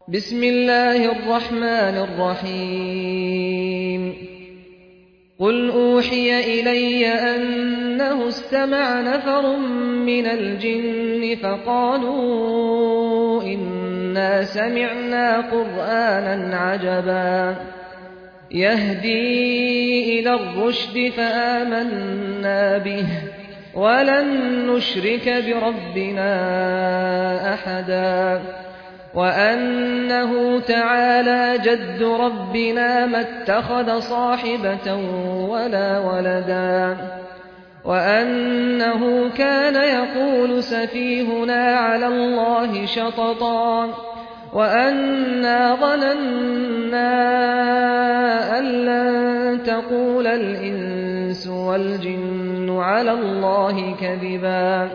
بسم الله الرحمن الرحيم قل أوحي إلي أنه استمع نفر من الجن فقالوا إنا سمعنا قرآنا عجبا يهدي إلى الرشد فآمنا به ولن نشرك بربنا أحدا وأنه تعالى جد ربنا ما اتخذ صاحبة ولا ولدا وأنه كان يقول سفيهنا على الله شططا وأنا ظننا أن لن تقول الإنس والجن على الله كذبا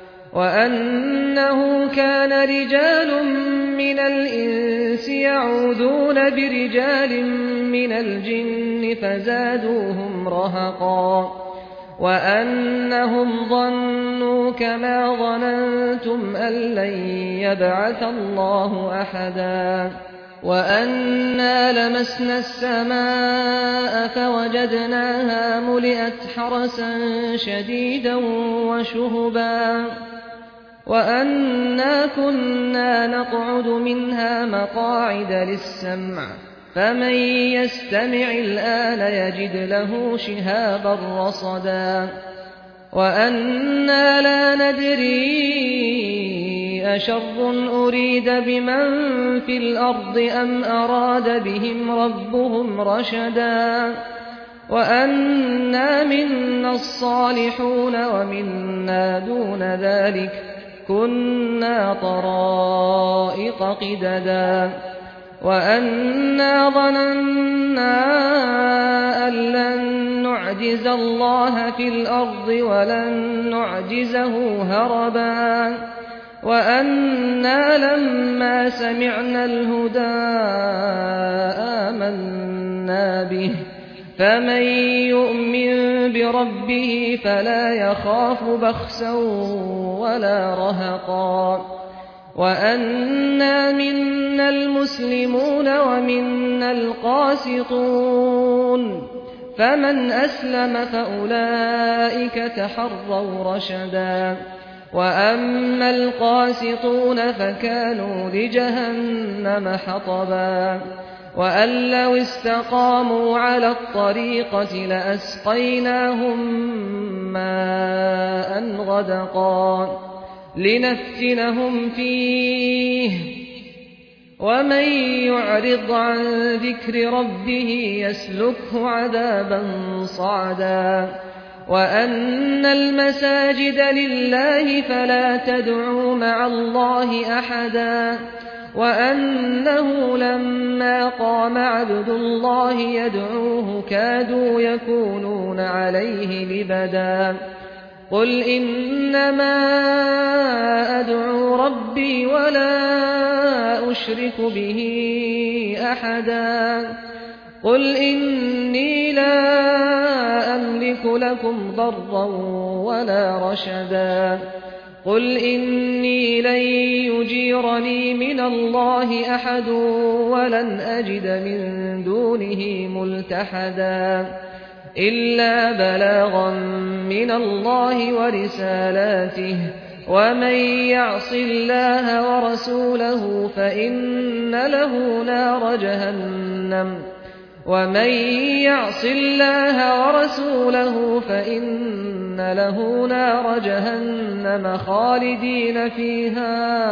وأنه كان رجال من الإنس يعوذون برجال من الجن فزادوهم رهقا وأنهم ظنوا كما ظننتم أن لن يبعث الله أحدا وأنا لمسنا السماء فوجدناها ملئت حرسا شديدا وشهبا وأنا كنا نقعد منها مقاعد للسمع فمن يستمع الآن يجد له شهابا رصدا وأنا لا ندري أشر أريد بمن في الأرض أم أراد بهم ربهم رشدا وأنا منا الصالحون ومنا دون ذلك كنا طرائق قددا وأنا ظننا أن لن نعجز الله في الأرض ولن نعجزه هربا وأنا لما سمعنا الهدى آمنا به فمن يؤمن بربه فلا يخاف بخسا ولا رهقا وأنا منا المسلمون ومنا القاسطون فمن أسلم فأولئك تحروا رشدا وأما القاسطون فكانوا لجهنم حطبا وأن لو استقاموا على الطريقة لأسقيناهم ماء غدقا لنفتنهم فيه ومن يعرض عن ذكر ربه يسلكه عذابا صعدا وأن المساجد لله فلا تدعوا مع الله أحدا وأنه لما قام عبد الله يدعوه كادوا يكونون عليه لبدا قل إنما أدعو ربي ولا أشرك به أحدا قل إني لا أملك لكم ضرا ولا رشدا قل إني لن يجيرني من الله أحد ولن أجد من دونه ملتحدا إلا بلاغا من الله ورسالاته ومن يعص الله ورسوله فإن له نار جهنم ومن يعص الله ورسوله فإن له نار جهنم خالدين فيها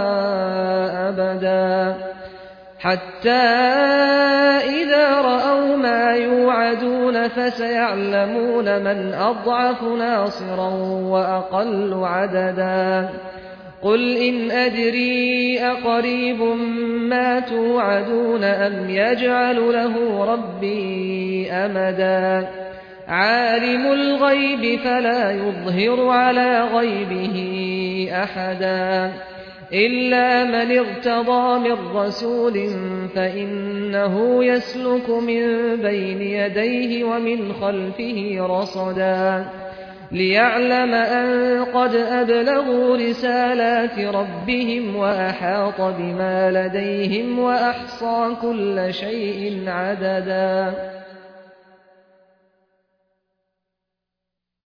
أبدا حتى إذا رأوا ما يوعدون فسيعلمون من أضعف ناصرا وأقل عددا قل إن أدري أقريب ما توعدون أم يجعل له ربي أمدا عالم الغيب فلا يظهر على غيبه أحدا إلا من ارتضى من رسول فإنه يسلك من بين يديه ومن خلفه رصدا ليعلم أن قد أبلغوا رسالات ربهم وأحاط بما لديهم وأحصى كل شيء عددا